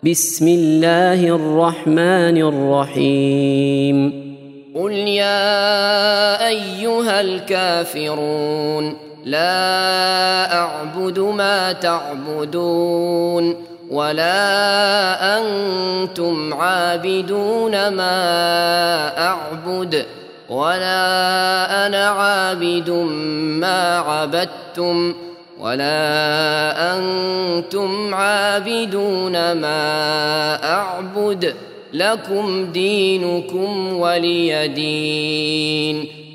بسم الله الرحمن الرحيم قل يا أيها الكافرون لا أعبد ما تعبدون ولا أنتم عابدون ما أعبد ولا أنا عابد ما عبدتم ولا أنتم عابدون ما أعبد لكم دينكم ولي دين.